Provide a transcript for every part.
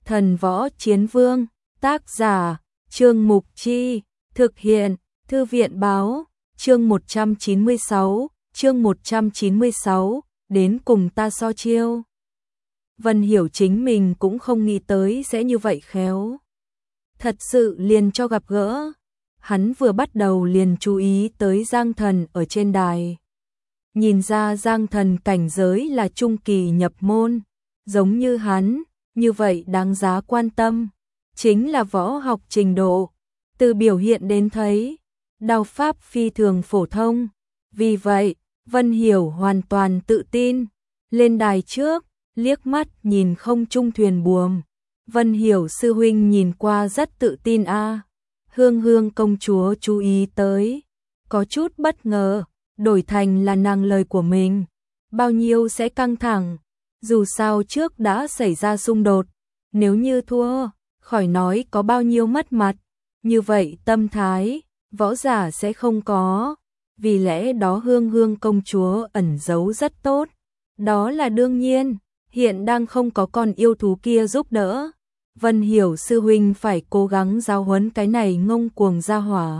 Thần Võ Chiến Vương, tác giả, Trương Mục Chi, thực hiện, Thư viện Báo, chương 196, đến cùng ta so chiêu. Vân Hiểu chính mình cũng không nghĩ tới sẽ như vậy khéo. Thật sự liền cho gặp gỡ. Hắn vừa bắt đầu liền chú ý tới Giang Thần ở trên đài. Nhìn ra Giang Thần cảnh giới là trung kỳ nhập môn, giống như hắn, như vậy đáng giá quan tâm, chính là võ học trình độ. Từ biểu hiện đến thấy, đao pháp phi thường phổ thông. Vì vậy, Vân Hiểu hoàn toàn tự tin. Lên đài trước, liếc mắt nhìn không trung thuyền buồm. Vân Hiểu sư huynh nhìn qua rất tự tin a. Hương Hương công chúa chú ý tới, có chút bất ngờ, đổi thành là nàng lời của mình. Bao nhiêu sẽ căng thẳng, dù sao trước đã xảy ra xung đột, nếu như thua, khỏi nói có bao nhiêu mất mặt, như vậy tâm thái, võ giả sẽ không có, vì lẽ đó Hương Hương công chúa ẩn giấu rất tốt, đó là đương nhiên, hiện đang không có con yêu thú kia giúp đỡ. Vân Hiểu sư huynh phải cố gắng giáo huấn cái này ngông cuồng gia hỏa.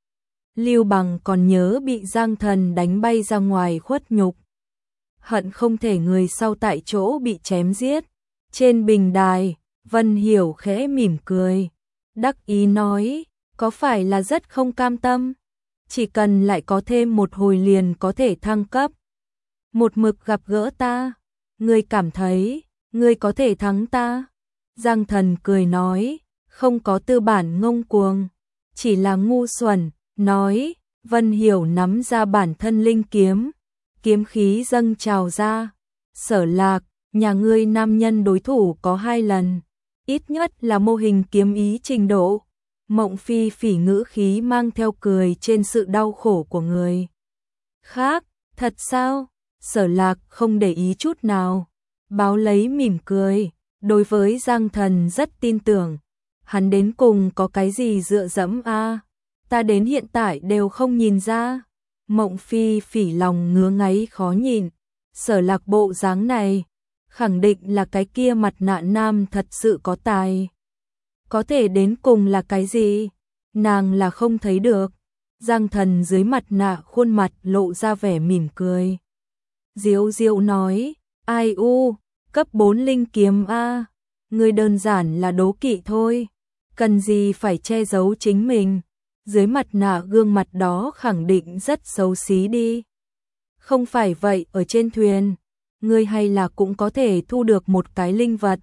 Lưu Bằng còn nhớ bị Giang Thần đánh bay ra ngoài khuất nhục. Hận không thể người sau tại chỗ bị chém giết. Trên bình đài, Vân Hiểu khẽ mỉm cười. Đắc ý nói, có phải là rất không cam tâm? Chỉ cần lại có thêm một hồi liền có thể thăng cấp. Một mực gặp gỡ ta, ngươi cảm thấy, ngươi có thể thắng ta? Giang Thần cười nói, không có tư bản ngông cuồng, chỉ là ngu xuẩn, nói, Vân Hiểu nắm ra bản thân linh kiếm, kiếm khí dâng trào ra, Sở Lạc, nhà ngươi nam nhân đối thủ có 2 lần, ít nhất là mô hình kiếm ý trình độ. Mộng Phi phỉ ngữ khí mang theo cười trên sự đau khổ của người khác, thật sao? Sở Lạc không để ý chút nào, báo lấy mỉm cười. Đối với Giang Thần rất tin tưởng, hắn đến cùng có cái gì dựa dẫm a? Ta đến hiện tại đều không nhìn ra. Mộng Phi phỉ lòng ngứa ngáy khó nhìn, Sở Lạc bộ dáng này, khẳng định là cái kia mặt nạ nam thật sự có tài. Có thể đến cùng là cái gì? Nàng là không thấy được. Giang Thần dưới mặt nạ khuôn mặt lộ ra vẻ mỉm cười. Diệu Diệu nói, ai u, cấp 4 linh kiếm a, ngươi đơn giản là đố kỵ thôi, cần gì phải che giấu chính mình, dưới mặt nạ gương mặt đó khẳng định rất xấu xí đi. Không phải vậy, ở trên thuyền, ngươi hay là cũng có thể thu được một cái linh vật.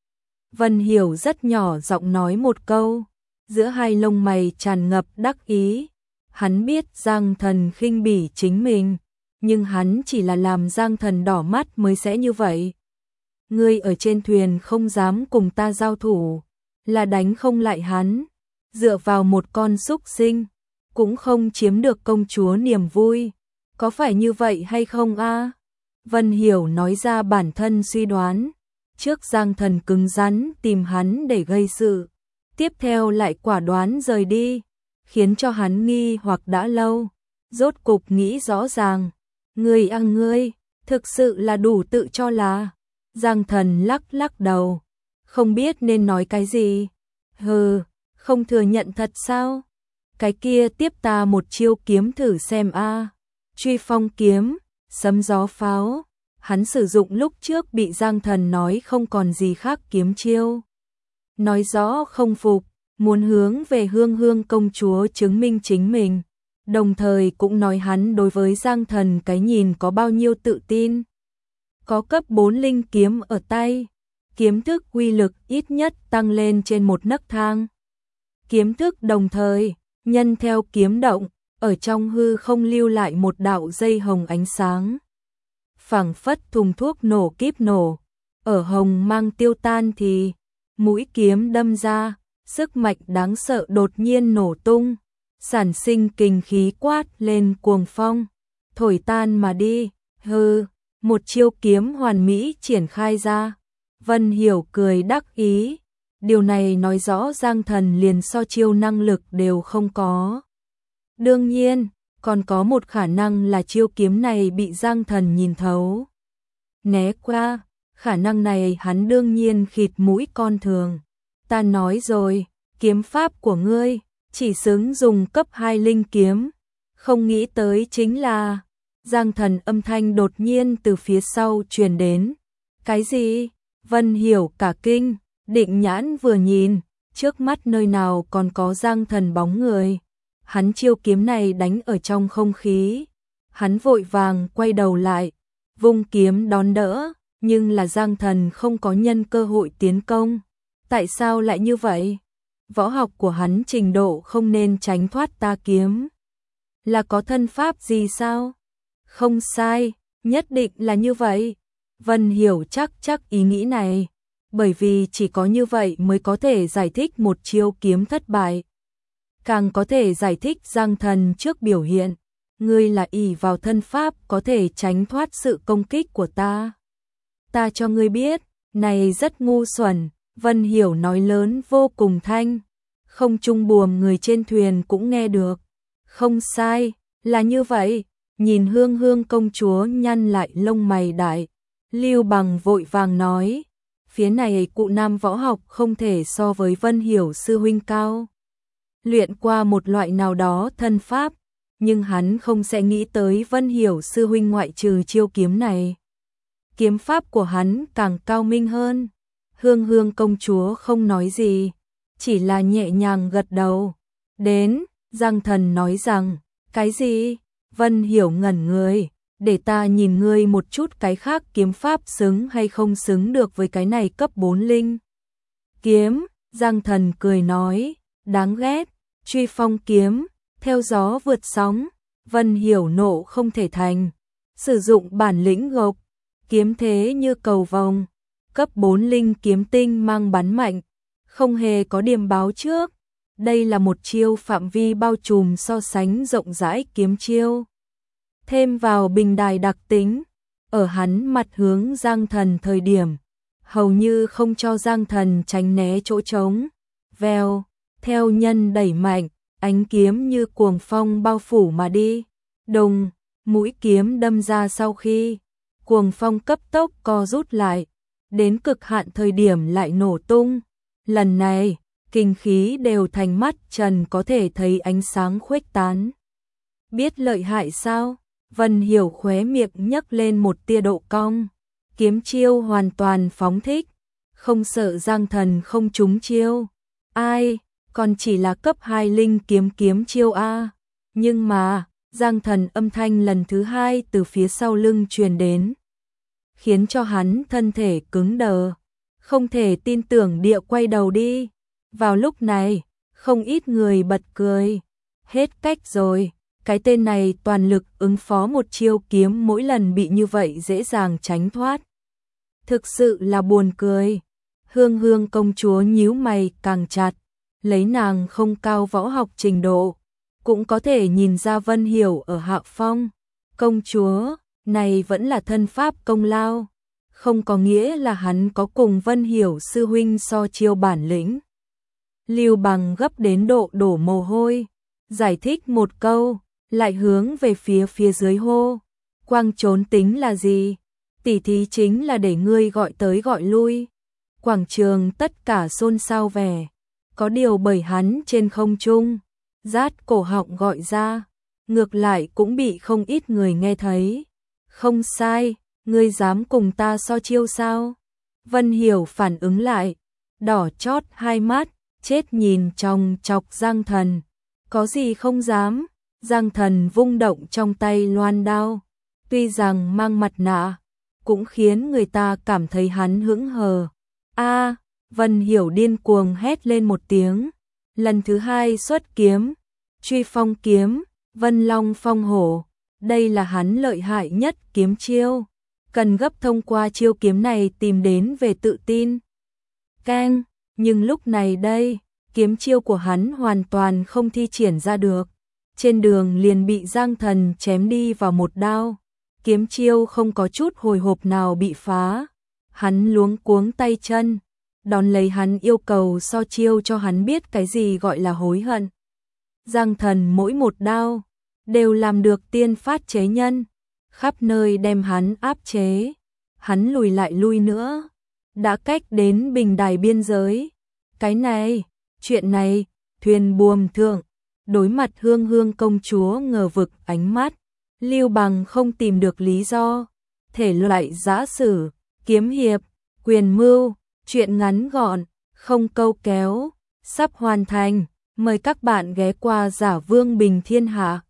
Vân Hiểu rất nhỏ giọng nói một câu, giữa hai lông mày tràn ngập đắc ý. Hắn biết Giang Thần khinh bỉ chính mình, nhưng hắn chỉ là làm Giang Thần đỏ mắt mới sẽ như vậy. Ngươi ở trên thuyền không dám cùng ta giao thủ, là đánh không lại hắn, dựa vào một con súc sinh, cũng không chiếm được công chúa niềm vui, có phải như vậy hay không a? Vân Hiểu nói ra bản thân suy đoán, trước Giang Thần cứng rắn tìm hắn để gây sự, tiếp theo lại quả đoán rời đi, khiến cho hắn nghi hoặc đã lâu, rốt cục nghĩ rõ ràng, ngươi, thực sự là đủ tự cho là. Giang Thần lắc lắc đầu, không biết nên nói cái gì. Hừ, không thừa nhận thật sao? Cái kia tiếp ta một chiêu kiếm thử xem a. Truy phong kiếm, sấm gió pháo, hắn sử dụng lúc trước bị Giang Thần nói không còn gì khác kiếm chiêu. Nói rõ không phục, muốn hướng về Hương Hương công chúa chứng minh chính mình, đồng thời cũng nói hắn đối với Giang Thần cái nhìn có bao nhiêu tự tin. Có cấp 4 linh kiếm ở tay, kiếm thức uy lực ít nhất tăng lên trên một nấc thang. Kiếm thức đồng thời, nhân theo kiếm động, ở trong hư không lưu lại một đạo dây hồng ánh sáng. Phảng phất thùng thuốc nổ kíp nổ, ở hồng mang tiêu tan thì, mũi kiếm đâm ra, sức mạnh đáng sợ đột nhiên nổ tung, sản sinh kình khí quát lên cuồng phong, thổi tan mà đi, hừ. Một chiêu kiếm hoàn mỹ triển khai ra. Vân Hiểu cười đắc ý. Điều này nói rõ Giang Thần liền so chiêu năng lực đều không có. Đương nhiên, còn có một khả năng là chiêu kiếm này bị Giang Thần nhìn thấu. Né qua, Khả năng này hắn đương nhiên khịt mũi con thường. Ta nói rồi, kiếm pháp của ngươi chỉ xứng dùng cấp 2 linh kiếm, không nghĩ tới chính là Giang Thần âm thanh đột nhiên từ phía sau truyền đến. Cái gì? Vân Hiểu cả kinh, định nhãn vừa nhìn, trước mắt nơi nào còn có Giang Thần bóng người. Hắn chiêu kiếm này đánh ở trong không khí. Hắn vội vàng quay đầu lại, vung kiếm đón đỡ, nhưng là Giang Thần không có nhân cơ hội tiến công. Tại sao lại như vậy? Võ học của hắn trình độ không nên tránh thoát ta kiếm. Là có thân pháp gì sao? Không sai, nhất định là như vậy. Vân Hiểu chắc ý nghĩ này, bởi vì chỉ có như vậy mới có thể giải thích một chiêu kiếm thất bại. Càng có thể giải thích Giang Thần trước biểu hiện, ngươi là ỷ vào thân pháp có thể tránh thoát sự công kích của ta. Ta cho ngươi biết, này rất ngu xuẩn, Vân Hiểu nói lớn vô cùng thanh, không trung buồm người trên thuyền cũng nghe được. Không sai, là như vậy. Nhìn Hương Hương công chúa nhăn lại lông mày đại, Lưu Bằng vội vàng nói, phía này cụ nam võ học không thể so với Vân Hiểu sư huynh cao. Luyện qua một loại nào đó thân pháp, nhưng hắn không sẽ nghĩ tới Vân Hiểu sư huynh ngoại trừ chiêu kiếm này. Kiếm pháp của hắn càng cao minh hơn. Hương Hương công chúa không nói gì, chỉ là nhẹ nhàng gật đầu. Đến, Giang Thần nói rằng, cái gì? Vân Hiểu ngẩn người, để ta nhìn ngươi một chút cái khác kiếm pháp xứng hay không xứng được với cái này cấp 4 linh. Kiếm, Giang Thần cười nói, đáng ghét, truy phong kiếm, theo gió vượt sóng, Vân Hiểu nộ không thể thành, sử dụng bản lĩnh gộc, kiếm thế như cầu vồng, cấp 4 linh kiếm tinh mang bắn mạnh, không hề có điểm báo trước. Đây là một chiêu phạm vi bao trùm so sánh rộng rãi kiếm chiêu. Thêm vào bình đài đặc tính, ở hắn mặt hướng Giang Thần thời điểm, hầu như không cho Giang Thần tránh né chỗ trống. Vèo, theo nhân đẩy mạnh, ánh kiếm như cuồng phong bao phủ mà đi. Đùng, mũi kiếm đâm ra sau khi cuồng phong cấp tốc co rút lại, đến cực hạn thời điểm lại nổ tung. Lần này, kinh khí đều thành mắt trần có thể thấy ánh sáng khuếch tán. Biết lợi hại sao? Vân Hiểu khóe miệng nhấc lên một tia độ cong. Kiếm chiêu hoàn toàn phóng thích, không sợ Giang Thần không trúng chiêu. Ai, còn chỉ là cấp 2 linh kiếm chiêu a. Nhưng mà, Giang Thần âm thanh lần thứ hai từ phía sau lưng truyền đến, khiến cho hắn thân thể cứng đờ, không thể tin tưởng địa quay đầu đi. Vào lúc này, không ít người bật cười. Hết cách rồi, cái tên này toàn lực ứng phó một chiêu kiếm mỗi lần bị như vậy dễ dàng tránh thoát. Thực sự là buồn cười. Hương Hương công chúa nhíu mày càng chặt, lấy nàng không cao võ học trình độ, cũng có thể nhìn ra Vân Hiểu ở hạ phong. Công chúa, này vẫn là thân pháp công lao, không có nghĩa là hắn có cùng Vân Hiểu sư huynh so chiêu bản lĩnh. Lưu Bằng gấp đến độ đổ mồ hôi, giải thích một câu, lại hướng về phía dưới hô. Quang trốn tính là gì? Tỉ thí chính là để ngươi gọi tới gọi lui. Quảng trường tất cả xôn xao vẻ, có điều bởi hắn trên không trung, rát cổ họng gọi ra, ngược lại cũng bị không ít người nghe thấy. Không sai, ngươi dám cùng ta so chiêu sao? Vân Hiểu phản ứng lại, đỏ chót hai mắt, chết nhìn trong chọc Giang Thần. Có gì không dám? Giang Thần vung động trong tay loan đao, tuy rằng mang mặt nạ, cũng khiến người ta cảm thấy hắn hững hờ. A, Vân Hiểu điên cuồng hét lên một tiếng, lần thứ hai xuất kiếm, truy phong kiếm, Vân Long phong hổ. Đây là hắn lợi hại nhất kiếm chiêu, cần gấp thông qua chiêu kiếm này tìm đến về tự tin. Keng, nhưng lúc này đây, kiếm chiêu của hắn hoàn toàn không thi triển ra được. Trên đường liền bị Giang Thần chém đi vào một đao. Kiếm chiêu không có chút hồi hộp nào bị phá. Hắn luống cuống tay chân, đón lấy hắn yêu cầu so chiêu cho hắn biết cái gì gọi là hối hận. Giang Thần mỗi một đao đều làm được tiên phát chế nhân, khắp nơi đem hắn áp chế. hắn lùi lại lui nữa, đã cách đến bình đài biên giới. Cái này, chuyện này, thuyền buồm thượng, đối mặt Hương Hương công chúa ngờ vực ánh mắt, Lưu Bằng không tìm được lý do, thể loại giã sử, kiếm hiệp, quyền mưu, chuyện ngắn gọn, không câu kéo, sắp hoàn thành, mời các bạn ghé qua Giả Vương Bình Thiên Hạ.